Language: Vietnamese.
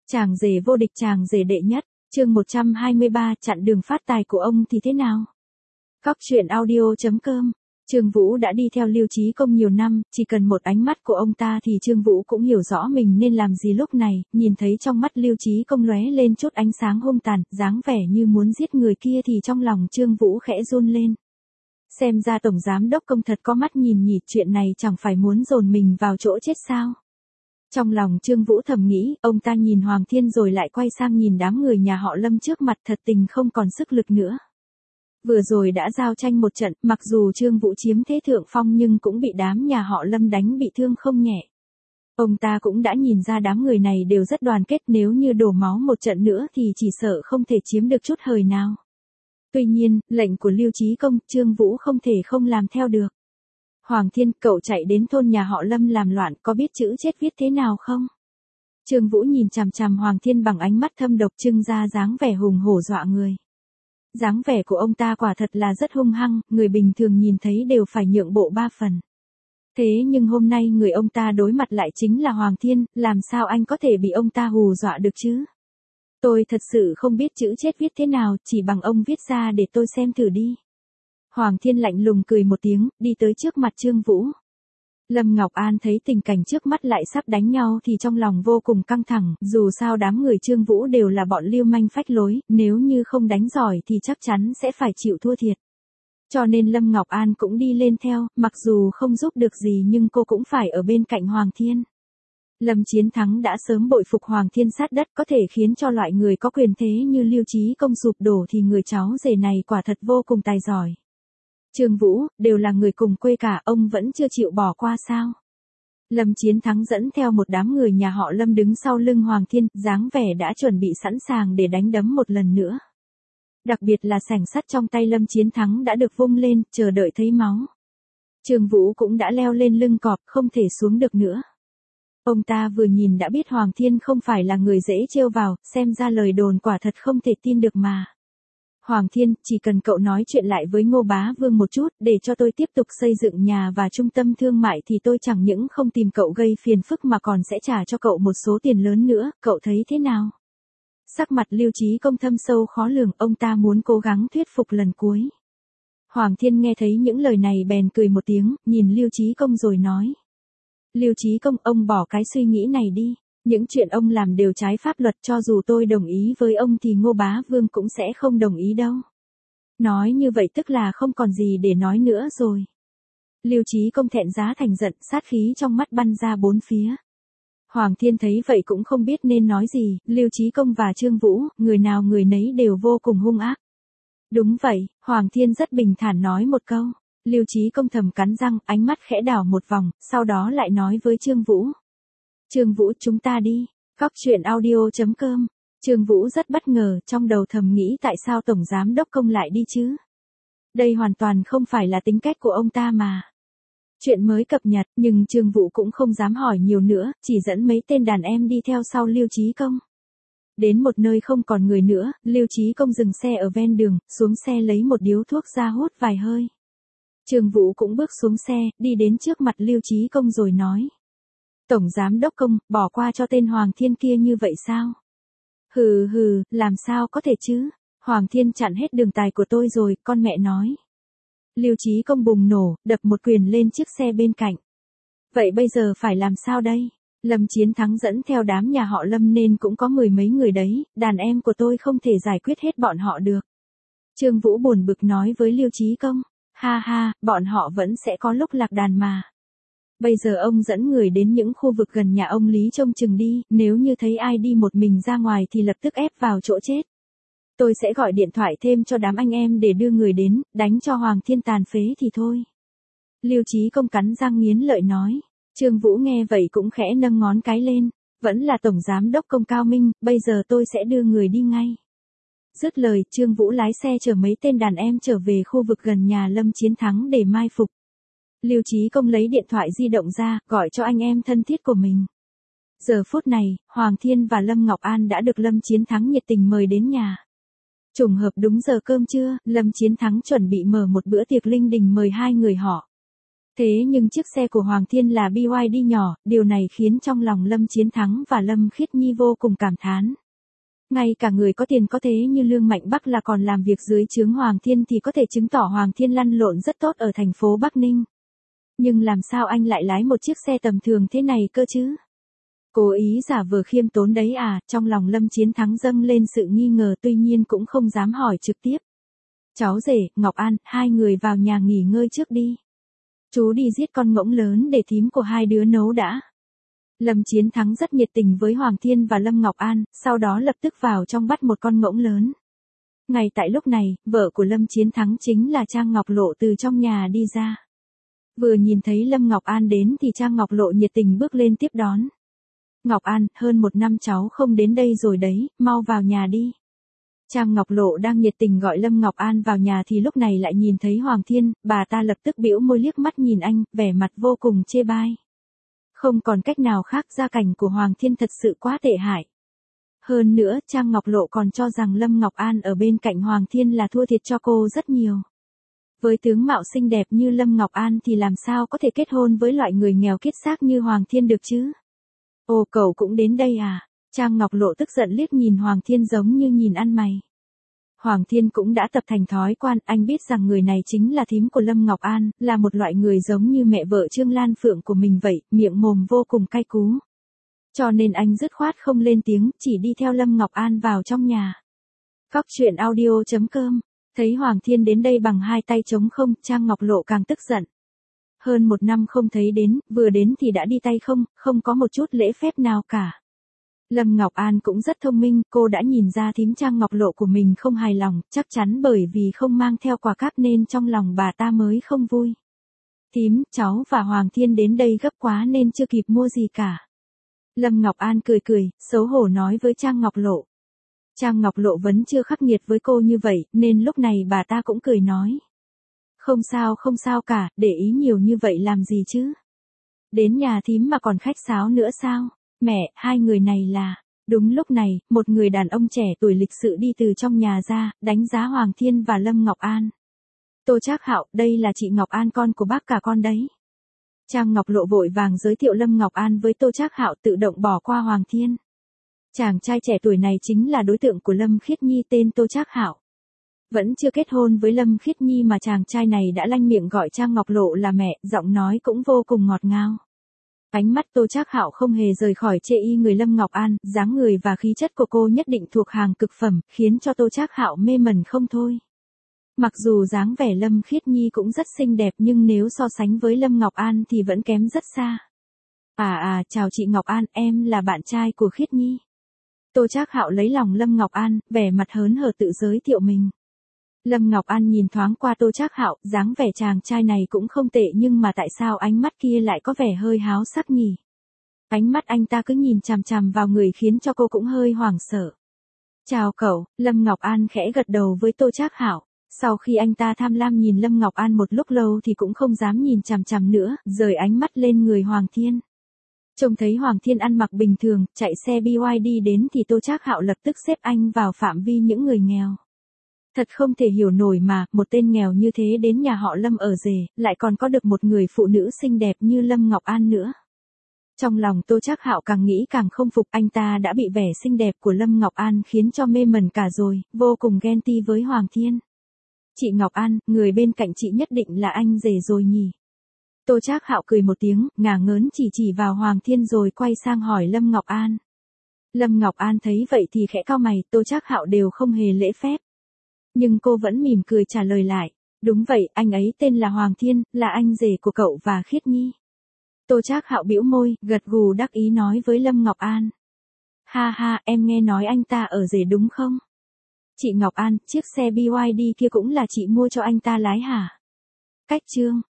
Chàng rể vô địch, chàng rể đệ nhất, chương 123, chặn đường phát tài của ông thì thế nào? Góc truyện audio.com. Trương Vũ đã đi theo Lưu Chí Công nhiều năm, chỉ cần một ánh mắt của ông ta thì Trương Vũ cũng hiểu rõ mình nên làm gì lúc này, nhìn thấy trong mắt Lưu Chí Công lóe lên chút ánh sáng hung tàn, dáng vẻ như muốn giết người kia thì trong lòng Trương Vũ khẽ run lên. Xem ra Tổng Giám Đốc Công thật có mắt nhìn nhỉ, chuyện này chẳng phải muốn dồn mình vào chỗ chết sao? Trong lòng Trương Vũ thầm nghĩ, ông ta nhìn Hoàng Thiên rồi lại quay sang nhìn đám người nhà họ Lâm trước mặt, thật tình không còn sức lực nữa. Vừa rồi đã giao tranh một trận, mặc dù Trương Vũ chiếm thế thượng phong nhưng cũng bị đám nhà họ Lâm đánh bị thương không nhẹ. Ông ta cũng đã nhìn ra đám người này đều rất đoàn kết, nếu như đổ máu một trận nữa thì chỉ sợ không thể chiếm được chút hời nào. Tuy nhiên, lệnh của Lưu Chí Công, Trương Vũ không thể không làm theo được. Hoàng Thiên, cậu chạy đến thôn nhà họ Lâm làm loạn, có biết chữ chết viết thế nào không? Trương Vũ nhìn chằm chằm Hoàng Thiên bằng ánh mắt thâm độc, trưng ra dáng vẻ hùng hổ dọa người. Dáng vẻ của ông ta quả thật là rất hung hăng, người bình thường nhìn thấy đều phải nhượng bộ 3 phần. Thế nhưng hôm nay người ông ta đối mặt lại chính là Hoàng Thiên, làm sao anh có thể bị ông ta hù dọa được chứ? Tôi thật sự không biết chữ chết viết thế nào, chỉ bằng ông viết ra để tôi xem thử đi. Hoàng Thiên lạnh lùng cười một tiếng, đi tới trước mặt Trương Vũ. Lâm Ngọc An thấy tình cảnh trước mắt lại sắp đánh nhau thì trong lòng vô cùng căng thẳng, dù sao đám người Trương Vũ đều là bọn lưu manh phách lối, nếu như không đánh giỏi thì chắc chắn sẽ phải chịu thua thiệt. Cho nên Lâm Ngọc An cũng đi lên theo, mặc dù không giúp được gì nhưng cô cũng phải ở bên cạnh Hoàng Thiên. Lâm Chiến Thắng đã sớm bội phục Hoàng Thiên sát đất, có thể khiến cho loại người có quyền thế như Lưu Chí Công sụp đổ thì người cháu rể này quả thật vô cùng tài giỏi. Trương Vũ, đều là người cùng quê cả, ông vẫn chưa chịu bỏ qua sao? Lâm Chiến Thắng dẫn theo một đám người nhà họ Lâm đứng sau lưng Hoàng Thiên, dáng vẻ đã chuẩn bị sẵn sàng để đánh đấm một lần nữa. Đặc biệt là sảnh sắt trong tay Lâm Chiến Thắng đã được vung lên, chờ đợi thấy máu. Trương Vũ cũng đã leo lên lưng cọp, không thể xuống được nữa. Ông ta vừa nhìn đã biết Hoàng Thiên không phải là người dễ trêu vào, xem ra lời đồn quả thật không thể tin được mà. Hoàng Thiên, chỉ cần cậu nói chuyện lại với Ngô Bá Vương một chút, để cho tôi tiếp tục xây dựng nhà và trung tâm thương mại thì tôi chẳng những không tìm cậu gây phiền phức mà còn sẽ trả cho cậu một số tiền lớn nữa, cậu thấy thế nào? Sắc mặt Lưu Chí Công thâm sâu khó lường, ông ta muốn cố gắng thuyết phục lần cuối. Hoàng Thiên nghe thấy những lời này bèn cười một tiếng, nhìn Lưu Chí Công rồi nói. Lưu Chí Công, ông bỏ cái suy nghĩ này đi. Những chuyện ông làm đều trái pháp luật, cho dù tôi đồng ý với ông thì Ngô Bá Vương cũng sẽ không đồng ý đâu. Nói như vậy tức là không còn gì để nói nữa rồi. Lưu Chí Công thẹn giá thành giận, sát khí trong mắt bắn ra bốn phía. Hoàng Thiên thấy vậy cũng không biết nên nói gì, Lưu Chí Công và Trương Vũ, người nào người nấy đều vô cùng hung ác. Đúng vậy, Hoàng Thiên rất bình thản nói một câu. Lưu Chí Công thầm cắn răng, ánh mắt khẽ đảo một vòng, sau đó lại nói với Trương Vũ. Trương Vũ, chúng ta đi. Góc truyện audio.com. Trương Vũ rất bất ngờ, trong đầu thầm nghĩ tại sao Tổng Giám Đốc Công lại đi chứ? Đây hoàn toàn không phải là tính cách của ông ta mà. Chuyện mới cập nhật, nhưng Trương Vũ cũng không dám hỏi nhiều nữa, chỉ dẫn mấy tên đàn em đi theo sau Lưu Chí Công. Đến một nơi không còn người nữa, Lưu Chí Công dừng xe ở ven đường, xuống xe lấy một điếu thuốc ra hút vài hơi. Trương Vũ cũng bước xuống xe, đi đến trước mặt Lưu Chí Công rồi nói. Tổng Giám Đốc Công, bỏ qua cho tên Hoàng Thiên kia như vậy sao? Hừ hừ, làm sao có thể chứ? Hoàng Thiên chặn hết đường tài của tôi rồi, con mẹ nói. Lưu Chí Công bùng nổ, đập một quyền lên chiếc xe bên cạnh. Vậy bây giờ phải làm sao đây? Lâm Chiến Thắng dẫn theo đám nhà họ Lâm nên cũng có mười mấy người đấy, đàn em của tôi không thể giải quyết hết bọn họ được. Trương Vũ buồn bực nói với Lưu Chí Công. Ha ha, bọn họ vẫn sẽ có lúc lạc đàn mà. Bây giờ ông dẫn người đến những khu vực gần nhà ông Lý trông chừng đi, nếu như thấy ai đi một mình ra ngoài thì lập tức ép vào chỗ chết. Tôi sẽ gọi điện thoại thêm cho đám anh em để đưa người đến, đánh cho Hoàng Thiên tàn phế thì thôi. Lưu Chí Công cắn răng nghiến lợi nói. Trương Vũ nghe vậy cũng khẽ nâng ngón cái lên. Vẫn là Tổng Giám Đốc Công cao minh, bây giờ tôi sẽ đưa người đi ngay. Dứt lời, Trương Vũ lái xe chở mấy tên đàn em trở về khu vực gần nhà Lâm Chiến Thắng để mai phục. Lưu Chí Công lấy điện thoại di động ra, gọi cho anh em thân thiết của mình. Giờ phút này, Hoàng Thiên và Lâm Ngọc An đã được Lâm Chiến Thắng nhiệt tình mời đến nhà. Trùng hợp đúng giờ cơm trưa, Lâm Chiến Thắng chuẩn bị mở một bữa tiệc linh đình mời hai người họ. Thế nhưng chiếc xe của Hoàng Thiên là BYD nhỏ, điều này khiến trong lòng Lâm Chiến Thắng và Lâm Khiết Nhi vô cùng cảm thán. Ngay cả người có tiền có thế như Lương Mạnh Bắc là còn làm việc dưới trướng Hoàng Thiên thì có thể chứng tỏ Hoàng Thiên lăn lộn rất tốt ở thành phố Bắc Ninh. Nhưng làm sao anh lại lái một chiếc xe tầm thường thế này cơ chứ? Cố ý giả vờ khiêm tốn đấy à? Trong lòng Lâm Chiến Thắng dâng lên sự nghi ngờ, tuy nhiên cũng không dám hỏi trực tiếp. Cháu rể, Ngọc An, hai người vào nhà nghỉ ngơi trước đi. Chú đi giết con ngỗng lớn để thím của hai đứa nấu đã. Lâm Chiến Thắng rất nhiệt tình với Hoàng Thiên và Lâm Ngọc An, sau đó lập tức vào trong bắt một con ngỗng lớn. Ngay tại lúc này, vợ của Lâm Chiến Thắng chính là Trang Ngọc Lộ từ trong nhà đi ra. Vừa nhìn thấy Lâm Ngọc An đến thì Trang Ngọc Lộ nhiệt tình bước lên tiếp đón. Ngọc An, hơn một năm cháu không đến đây rồi đấy, mau vào nhà đi. Trang Ngọc Lộ đang nhiệt tình gọi Lâm Ngọc An vào nhà thì lúc này lại nhìn thấy Hoàng Thiên, bà ta lập tức bĩu môi liếc mắt nhìn anh, vẻ mặt vô cùng chê bai. Không còn cách nào khác, gia cảnh của Hoàng Thiên thật sự quá tệ hại. Hơn nữa, Trang Ngọc Lộ còn cho rằng Lâm Ngọc An ở bên cạnh Hoàng Thiên là thua thiệt cho cô rất nhiều. Với tướng mạo xinh đẹp như Lâm Ngọc An thì làm sao có thể kết hôn với loại người nghèo kiết xác như Hoàng Thiên được chứ? Ồ, cậu cũng đến đây à? Trang Ngọc Lộ tức giận liếc nhìn Hoàng Thiên giống như nhìn ăn mày. Hoàng Thiên cũng đã tập thành thói quen, anh biết rằng người này chính là thím của Lâm Ngọc An, là một loại người giống như mẹ vợ Trương Lan Phượng của mình vậy, miệng mồm vô cùng cay cú. Cho nên anh dứt khoát không lên tiếng, chỉ đi theo Lâm Ngọc An vào trong nhà. Cóc truyện audio.com. Thấy Hoàng Thiên đến đây bằng hai tay trống không, Trang Ngọc Lộ càng tức giận. Hơn một năm không thấy đến, vừa đến thì đã đi tay không, không có một chút lễ phép nào cả. Lâm Ngọc An cũng rất thông minh, cô đã nhìn ra thím Trang Ngọc Lộ của mình không hài lòng, chắc chắn bởi vì không mang theo quà cáp nên trong lòng bà ta mới không vui. Thím, cháu và Hoàng Thiên đến đây gấp quá nên chưa kịp mua gì cả. Lâm Ngọc An cười cười, xấu hổ nói với Trang Ngọc Lộ. Trang Ngọc Lộ vẫn chưa khắc nghiệt với cô như vậy, nên lúc này bà ta cũng cười nói. Không sao cả, để ý nhiều như vậy làm gì chứ? Đến nhà thím mà còn khách sáo nữa sao? Mẹ, hai người này là... Đúng lúc này, một người đàn ông trẻ tuổi lịch sự đi từ trong nhà ra, đánh giá Hoàng Thiên và Lâm Ngọc An. Tô Trác Hạo, đây là chị Ngọc An con của bác cả con đấy. Trang Ngọc Lộ vội vàng giới thiệu Lâm Ngọc An với Tô Trác Hạo, tự động bỏ qua Hoàng Thiên. Chàng trai trẻ tuổi này chính là đối tượng của Lâm Khiết Nhi tên Tô Trác Hạo. Vẫn chưa kết hôn với Lâm Khiết Nhi mà chàng trai này đã lanh miệng gọi Trang Ngọc Lộ là mẹ, giọng nói cũng vô cùng ngọt ngào. Ánh mắt Tô Trác Hạo không hề rời khỏi chê y người Lâm Ngọc An, dáng người và khí chất của cô nhất định thuộc hàng cực phẩm, khiến cho Tô Trác Hạo mê mẩn không thôi. Mặc dù dáng vẻ Lâm Khiết Nhi cũng rất xinh đẹp nhưng nếu so sánh với Lâm Ngọc An thì vẫn kém rất xa. Chào chị Ngọc An, em là bạn trai của Khiết Nhi. Tô Trác Hạo lấy lòng Lâm Ngọc An, vẻ mặt hớn hở tự giới thiệu mình. Lâm Ngọc An nhìn thoáng qua Tô Trác Hạo, dáng vẻ chàng trai này cũng không tệ nhưng mà tại sao ánh mắt kia lại có vẻ hơi háo sắc nhỉ? Ánh mắt anh ta cứ nhìn chằm chằm vào người khiến cho cô cũng hơi hoảng sợ. Chào cậu, Lâm Ngọc An khẽ gật đầu với Tô Trác Hạo. Sau khi anh ta tham lam nhìn Lâm Ngọc An một lúc lâu thì cũng không dám nhìn chằm chằm nữa, rời ánh mắt lên người Hoàng Thiên. Trông thấy Hoàng Thiên ăn mặc bình thường, chạy xe BYD đến thì Tô Trác Hạo lập tức xếp anh vào phạm vi những người nghèo. Thật không thể hiểu nổi mà, một tên nghèo như thế đến nhà họ Lâm ở rể, lại còn có được một người phụ nữ xinh đẹp như Lâm Ngọc An nữa. Trong lòng Tô Trác Hạo càng nghĩ càng không phục, anh ta đã bị vẻ xinh đẹp của Lâm Ngọc An khiến cho mê mẩn cả rồi, vô cùng ghen ti với Hoàng Thiên. Chị Ngọc An, người bên cạnh chị nhất định là anh rể rồi nhỉ? Tô Trác Hạo cười một tiếng, ngả ngớn chỉ vào Hoàng Thiên rồi quay sang hỏi Lâm Ngọc An. Lâm Ngọc An thấy vậy thì khẽ cau mày, Tô Trác Hạo đều không hề lễ phép. Nhưng cô vẫn mỉm cười trả lời lại. Đúng vậy, anh ấy tên là Hoàng Thiên, là anh rể của cậu và Khiết Nhi. Tô Trác Hạo bĩu môi, gật gù đắc ý nói với Lâm Ngọc An. Ha ha, em nghe nói anh ta ở rể đúng không? Chị Ngọc An, chiếc xe BYD kia cũng là chị mua cho anh ta lái hả? Cách chương.